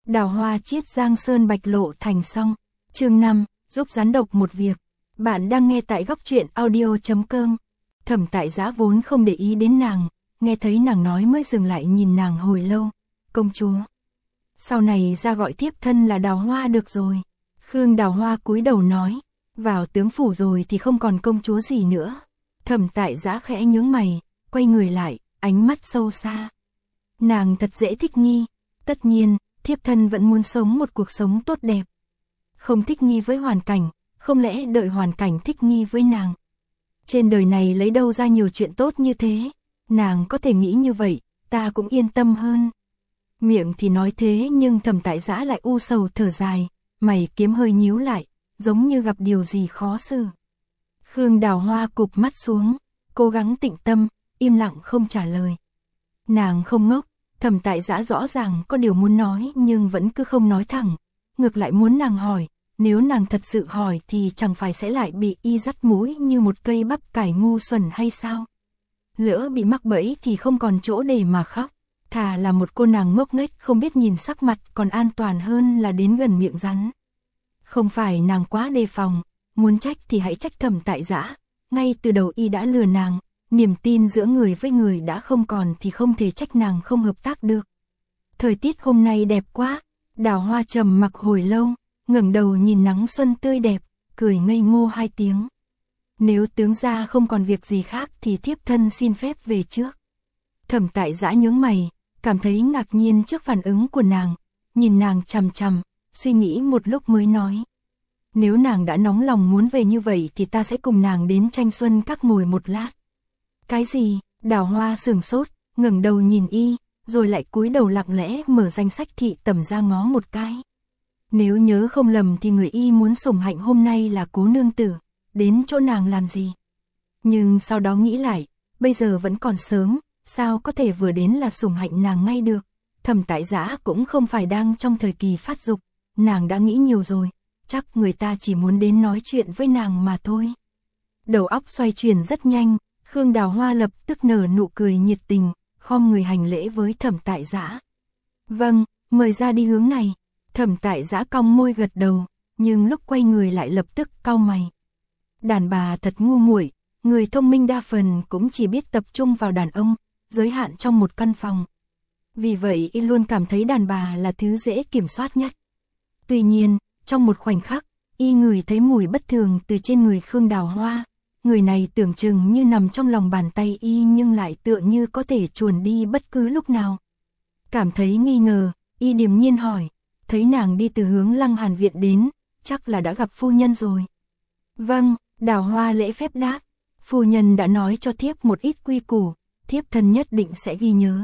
Đào hoa chiết giang sơn bạch lộ thành xong. Chương 5, giúp rắn độc một việc. Bạn đang nghe tại góc truyện audio.com. Thẩm Tại Giã vốn không để ý đến nàng, nghe thấy nàng nói mới dừng lại nhìn nàng hồi lâu. Công chúa. Sau này ra gọi tiếp thân là Đào Hoa được rồi. Khương Đào Hoa cúi đầu nói. Vào tướng phủ rồi thì không còn công chúa gì nữa. Thẩm Tại Giã khẽ nhướng mày, quay người lại, ánh mắt sâu xa. Nàng thật dễ thích nghi. Tất nhiên, thiếp thân vẫn muốn sống một cuộc sống tốt đẹp. Không thích nghi với hoàn cảnh, không lẽ đợi hoàn cảnh thích nghi với nàng. Trên đời này lấy đâu ra nhiều chuyện tốt như thế. Nàng có thể nghĩ như vậy, ta cũng yên tâm hơn. Miệng thì nói thế nhưng Thẩm Tại Giã lại u sầu thở dài, mày kiếm hơi nhíu lại, giống như gặp điều gì khó xử. Khương Đào Hoa cụp mắt xuống, cố gắng tĩnh tâm, im lặng không trả lời. Nàng không ngốc, Thẩm Tại Giã rõ ràng có điều muốn nói nhưng vẫn cứ không nói thẳng, ngược lại muốn nàng hỏi, nếu nàng thật sự hỏi thì chẳng phải sẽ lại bị y dắt mũi như một cây bắp cải ngu xuẩn hay sao? Lỡ bị mắc bẫy thì không còn chỗ để mà khóc, thà là một cô nàng ngốc nghếch không biết nhìn sắc mặt còn an toàn hơn là đến gần miệng rắn. Không phải nàng quá đề phòng, muốn trách thì hãy trách Thẩm Tại Giã, ngay từ đầu y đã lừa nàng. Niềm tin giữa người với người đã không còn thì không thể trách nàng không hợp tác được. Thời tiết hôm nay đẹp quá. Đào Hoa trầm mặc hồi lâu, ngẩng đầu nhìn nắng xuân tươi đẹp, cười ngây ngô hai tiếng. Nếu tướng gia không còn việc gì khác thì thiếp thân xin phép về trước. Thẩm Tại Giã nhướng mày, cảm thấy ngạc nhiên trước phản ứng của nàng, nhìn nàng chằm chằm, suy nghĩ một lúc mới nói. Nếu nàng đã nóng lòng muốn về như vậy thì ta sẽ cùng nàng đến Tranh Xuân Các ngồi một lát. Cái gì? Đào Hoa sửng sốt, ngẩng đầu nhìn y, rồi lại cúi đầu lặng lẽ mở danh sách thị tẩm ra ngó một cái. Nếu nhớ không lầm thì người y muốn sủng hạnh hôm nay là Cố nương tử, đến chỗ nàng làm gì? Nhưng sau đó nghĩ lại, bây giờ vẫn còn sớm, sao có thể vừa đến là sủng hạnh nàng ngay được? Thẩm Tại Giã cũng không phải đang trong thời kỳ phát dục, nàng đã nghĩ nhiều rồi, chắc người ta chỉ muốn đến nói chuyện với nàng mà thôi. Đầu óc xoay chuyển rất nhanh. Khương Đào Hoa lập tức nở nụ cười nhiệt tình, khom người hành lễ với Thẩm Tại Giã. Vâng, mời ra đi hướng này. Thẩm Tại Giã cong môi gật đầu, nhưng lúc quay người lại lập tức cau mày. Đàn bà thật ngu muội, người thông minh đa phần cũng chỉ biết tập trung vào đàn ông, giới hạn trong một căn phòng. Vì vậy y luôn cảm thấy đàn bà là thứ dễ kiểm soát nhất. Tuy nhiên, trong một khoảnh khắc, y ngửi thấy mùi bất thường từ trên người Khương Đào Hoa. Người này tưởng chừng như nằm trong lòng bàn tay y nhưng lại tựa như có thể chuồn đi bất cứ lúc nào. Cảm thấy nghi ngờ, y điềm nhiên hỏi, thấy nàng đi từ hướng Lăng Hàn Viện đến, chắc là đã gặp phu nhân rồi. Vâng, Đào Hoa lễ phép đáp, phu nhân đã nói cho thiếp một ít quy củ, thiếp thân nhất định sẽ ghi nhớ.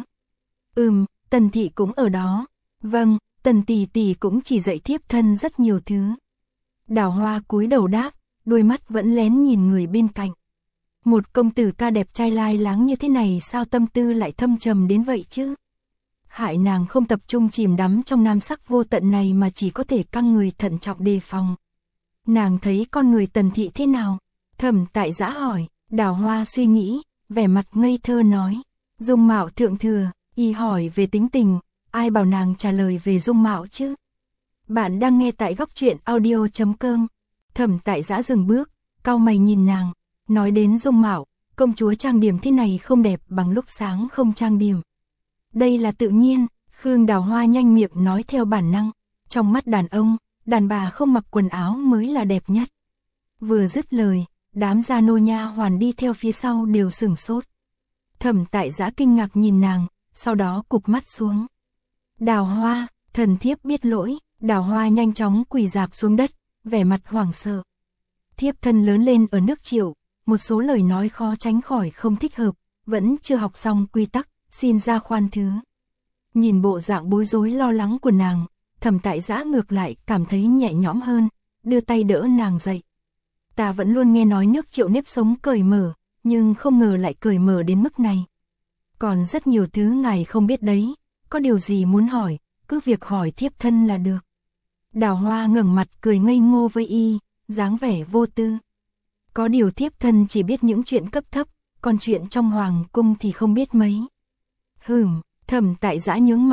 Tần thị cũng ở đó. Vâng, Tần tỷ tỷ cũng chỉ dạy thiếp thân rất nhiều thứ. Đào Hoa cúi đầu đáp, đôi mắt vẫn lén nhìn người bên cạnh. Một công tử ca đẹp trai lai láng như thế này sao tâm tư lại thâm trầm đến vậy chứ? Hại nàng không tập trung chìm đắm trong nam sắc vô tận này mà chỉ có thể căng người thận trọng đề phòng. Nàng thấy con người Tần thị thế nào? Thẩm Tại Giã hỏi. Đào Hoa suy nghĩ, vẻ mặt ngây thơ nói. Dung mạo thượng thừa. Y hỏi về tính tình, ai bảo nàng trả lời về dung mạo chứ? Bạn đang nghe tại góc truyện audio.com. Thẩm Tại Giã dừng bước, cau mày nhìn nàng, nói đến dung mạo, công chúa trang điểm thế này không đẹp bằng lúc sáng không trang điểm. Đây là tự nhiên. Khương Đào Hoa nhanh miệng nói theo bản năng, trong mắt đàn ông, đàn bà không mặc quần áo mới là đẹp nhất. Vừa dứt lời, đám gia nô nha hoàn đi theo phía sau đều sửng sốt. Thẩm Tại Giã kinh ngạc nhìn nàng, sau đó cụp mắt xuống. Đào Hoa, thần thiếp biết lỗi. Đào Hoa nhanh chóng quỳ rạp xuống đất, vẻ mặt hoảng sợ. Thiếp thân lớn lên ở nước Triệu, một số lời nói khó tránh khỏi không thích hợp, vẫn chưa học xong quy tắc, xin ra khoan thứ. Nhìn bộ dạng bối rối lo lắng của nàng, Thẩm Tại Giã ngược lại cảm thấy nhẹ nhõm hơn, đưa tay đỡ nàng dậy. Ta vẫn luôn nghe nói nước Triệu nếp sống cởi mở, nhưng không ngờ lại cởi mở đến mức này. Còn rất nhiều thứ ngài không biết đấy, có điều gì muốn hỏi, cứ việc hỏi thiếp thân là được. Đào Hoa ngẩng mặt cười ngây ngô với y, dáng vẻ vô tư. Có điều thiếp thân chỉ biết những chuyện cấp thấp, còn chuyện trong hoàng cung thì không biết mấy. Thẩm Tại Giã nhướng mày,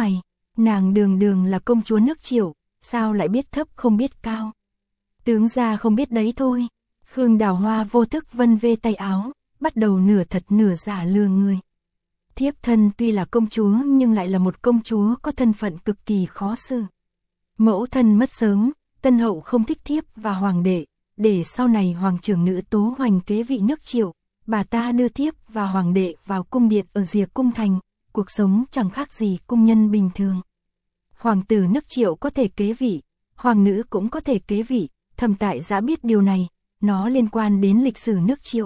Nàng đường đường là công chúa nước Triệu, sao lại biết thấp không biết cao. Tướng gia không biết đấy thôi. Khương Đào Hoa vô thức vân vê tay áo, bắt đầu nửa thật nửa giả lừa người. Thiếp thân tuy là công chúa nhưng lại là một công chúa có thân phận cực kỳ khó xử. Mẫu thân mất sớm, tân hậu không thích thiếp và hoàng đệ, để sau này hoàng trưởng nữ Tố Hoành kế vị nước Triệu, bà ta đưa thiếp và hoàng đệ vào cung điện ở rìa cung thành, cuộc sống chẳng khác gì cung nhân bình thường. Hoàng tử nước Triệu có thể kế vị, hoàng nữ cũng có thể kế vị, Thẩm Tại Giã biết điều này, nó liên quan đến lịch sử nước Triệu.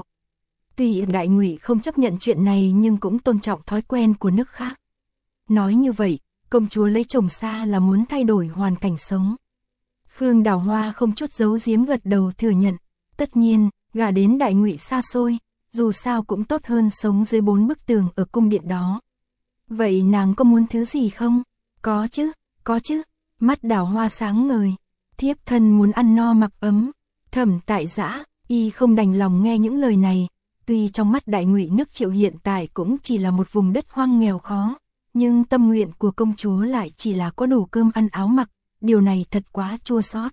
Tuy Đại Ngụy không chấp nhận chuyện này nhưng cũng tôn trọng thói quen của nước khác. Nói như vậy, công chúa lấy chồng xa là muốn thay đổi hoàn cảnh sống. Khương Đào Hoa không chút giấu giếm gật đầu thừa nhận. Tất nhiên, gả đến Đại Ngụy xa xôi, dù sao cũng tốt hơn sống dưới 4 bức tường ở cung điện đó. Vậy nàng có muốn thứ gì không? Có chứ, mắt Đào Hoa sáng ngời. Thiếp thân muốn ăn no mặc ấm. Thẩm Tại Giã, y không đành lòng nghe những lời này. Tuy trong mắt Đại Ngụy nước Triệu hiện tại cũng chỉ là một vùng đất hoang nghèo khó, nhưng tâm nguyện của công chúa lại chỉ là có đủ cơm ăn áo mặc, điều này thật quá chua xót.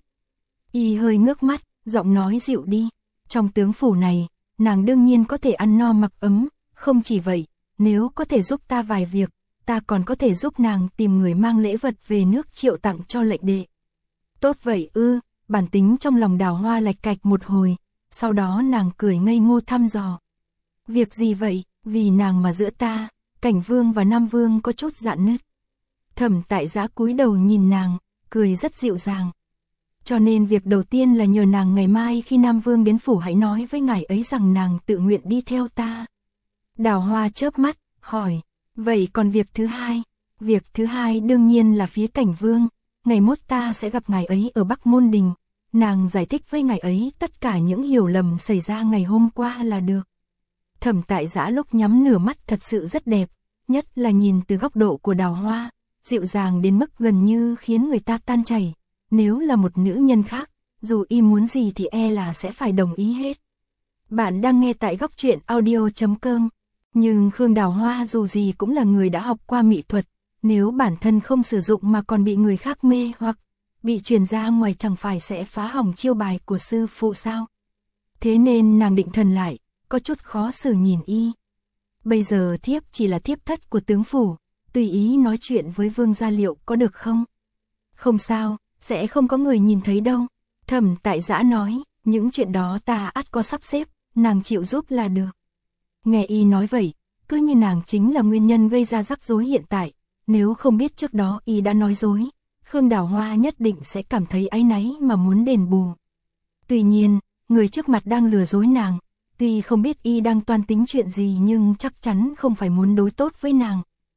Y hơi ngước mắt, giọng nói dịu đi, trong tướng phủ này, nàng đương nhiên có thể ăn no mặc ấm, không chỉ vậy, nếu có thể giúp ta vài việc, ta còn có thể giúp nàng tìm người mang lễ vật về nước Triệu tặng cho lệnh đệ. Tốt vậy ư, bản tính trong lòng Đào Hoa lạch cạch một hồi, sau đó nàng cười ngây ngô thăm dò. Việc gì vậy, vì nàng mà giữa ta, Cảnh Vương và Nam Vương có chút rạn nứt. Thẩm Tại Giã cúi đầu nhìn nàng, cười rất dịu dàng. Cho nên việc đầu tiên là nhờ nàng ngày mai khi Nam Vương đến phủ hãy nói với ngài ấy rằng nàng tự nguyện đi theo ta. Đào Hoa chớp mắt, hỏi, vậy còn việc thứ hai? Việc thứ hai đương nhiên là phía Cảnh Vương, ngày mốt ta sẽ gặp ngài ấy ở Bắc Môn Đình. Nàng giải thích với ngài ấy tất cả những hiểu lầm xảy ra ngày hôm qua là được. Thẩm Tại Giã lúc nhắm nửa mắt thật sự rất đẹp, nhất là nhìn từ góc độ của Đào Hoa, dịu dàng đến mức gần như khiến người ta tan chảy. Nếu là một nữ nhân khác, dù y muốn gì thì e là sẽ phải đồng ý hết. Bạn đang nghe tại Góc Truyện Audio.com. Nhưng Khương Đào Hoa dù gì cũng là người đã học qua mỹ thuật, nếu bản thân không sử dụng mà còn bị người khác mê hoặc bị truyền ra ngoài chẳng phải sẽ phá hỏng chiêu bài của sư phụ sao. Thế nên nàng định thần lại, có chút khó xử nhìn y. Bây giờ thiếp chỉ là thiếp thất của tướng phủ, tùy ý nói chuyện với Vương Gia Liệu có được không? Không sao, sẽ không có người nhìn thấy đâu. Thẩm Tại Giã nói, những chuyện đó ta ắt có sắp xếp, nàng chịu giúp là được. Nghe y nói vậy, cứ như nàng chính là nguyên nhân gây ra rắc rối hiện tại, nếu không biết trước đó y đã nói dối, Khương Đào Hoa nhất định sẽ cảm thấy áy náy mà muốn đền bù. Tuy nhiên, người trước mặt đang lừa dối nàng, tuy không biết y đang toan tính chuyện gì nhưng chắc chắn không phải muốn đối tốt với nàng.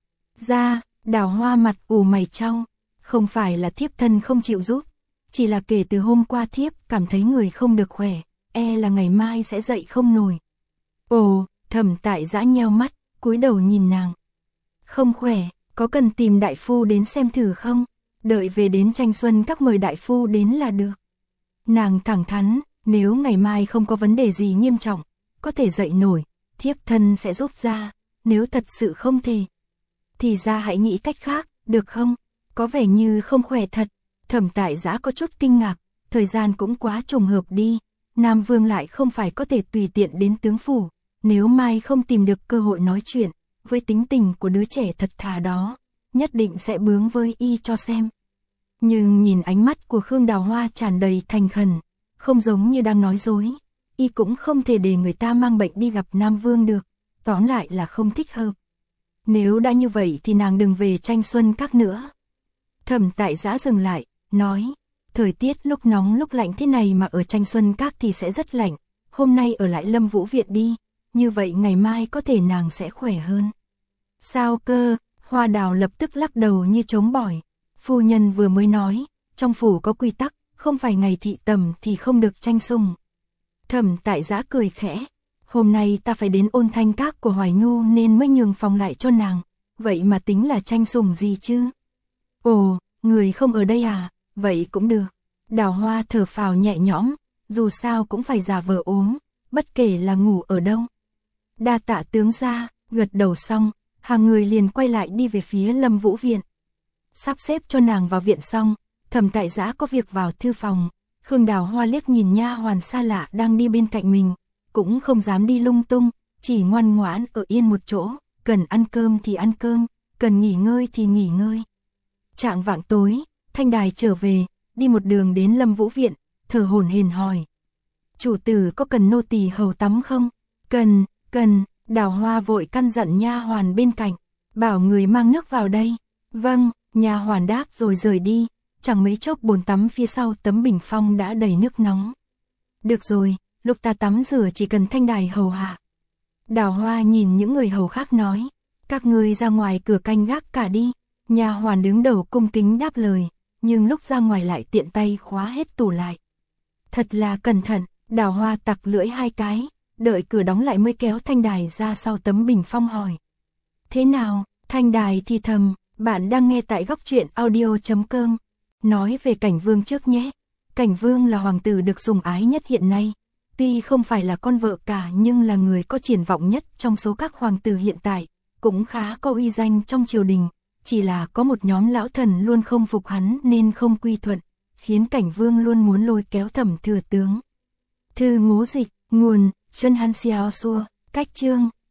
Đào Hoa mặt ủ mày chau, không phải là thiếp thân không chịu giúp, chỉ là kể từ hôm qua thiếp cảm thấy người không được khỏe, e là ngày mai sẽ dậy không nổi. Ồ, Thẩm Tại Giã nheo mắt, cúi đầu nhìn nàng. Không khỏe, có cần tìm đại phu đến xem thử không? Đợi về đến Tranh Xuân Các mời đại phu đến là được. Nàng thẳng thắn, nếu ngày mai không có vấn đề gì nghiêm trọng, có thể dậy nổi, thiếp thân sẽ giúp ra, nếu thật sự không thể, thì ra hãy nghĩ cách khác, được không? Có vẻ như không khỏe thật. Thẩm Tại Giã có chút kinh ngạc, thời gian cũng quá trùng hợp đi, Nam Vương lại không phải có thể tùy tiện đến tướng phủ, nếu mai không tìm được cơ hội nói chuyện, với tính tình của đứa trẻ thật thà đó, nhất định sẽ bướng với y cho xem. Nhưng nhìn ánh mắt của Khương Đào Hoa tràn đầy thành khẩn, không giống như đang nói dối, y cũng không thể để người ta mang bệnh đi gặp Nam Vương được, tóm lại là không thích hợp. Nếu đã như vậy thì nàng đừng về Tranh Xuân Các nữa. Thẩm Tại Giã dừng lại, nói, thời tiết lúc nóng lúc lạnh thế này mà ở Tranh Xuân Các thì sẽ rất lạnh, hôm nay ở lại Lâm Vũ Viện đi, như vậy ngày mai có thể nàng sẽ khỏe hơn. Sao cơ? Hoa Đào lập tức lắc đầu như trống bỏi. Phu nhân vừa mới nói, trong phủ có quy tắc, không phải ngày thị tầm thì không được tranh sủng. Thẩm Tại Giã cười khẽ, hôm nay ta phải đến Ôn Thanh Các của Hoài Nhu nên mới nhường phòng lại cho nàng, vậy mà tính là tranh sủng gì chứ? Ồ, người không ở đây à? Vậy cũng được. Đào Hoa thở phào nhẹ nhõm, dù sao cũng phải giả vờ ốm, bất kể là ngủ ở đâu. Đa tạ tướng gia, gật đầu xong, hàng người liền quay lại đi về phía Lâm Vũ Viện. Sắp xếp cho nàng vào viện xong, Thẩm Tại Giã có việc vào thư phòng. Khương Đào Hoa liếc nhìn nha hoàn xa lạ đang đi bên cạnh mình, cũng không dám đi lung tung, chỉ ngoan ngoãn ở yên một chỗ, cần ăn cơm thì ăn cơm, cần nghỉ ngơi thì nghỉ ngơi. Chạng vạng tối, Thanh Đài trở về, đi một đường đến Lâm Vũ viện, thở hổn hển hỏi: "Chủ tử có cần nô tỳ hầu tắm không?" Cần." Đào Hoa vội căn dặn nha hoàn bên cạnh, bảo người mang nước vào đây. "Vâng." Nha hoàn đáp rồi rời đi. Chẳng mấy chốc bồn tắm phía sau tấm bình phong đã đầy nước nóng. "Được rồi, lúc ta tắm rửa chỉ cần Thanh Đài hầu hạ." Đào Hoa nhìn những người hầu khác nói: "Các ngươi ra ngoài cửa canh gác cả đi." Nha hoàn đứng đầu cung kính đáp lời, nhưng lúc ra ngoài lại tiện tay khóa hết tủ lại. Thật là cẩn thận. Đào Hoa tặc lưỡi 2 cái, đợi cửa đóng lại mới kéo Thanh Đài ra sau tấm bình phong hỏi: "Thế nào?" Thanh Đài thì thầm: "Bạn đang nghe tại góc truyện audio.com. Nói về Cảnh Vương trước nhé." Cảnh Vương là hoàng tử được sủng ái nhất hiện nay. Tuy không phải là con vợ cả nhưng là người có triển vọng nhất trong số các hoàng tử hiện tại, cũng khá có uy danh trong triều đình. Chỉ là có một nhóm lão thần luôn không phục hắn nên không quy thuận, khiến Cảnh Vương luôn muốn lôi kéo Thẩm thừa tướng. Thư Ngũ Dịch, nguồn Chân Han Xiao Xua, cách chương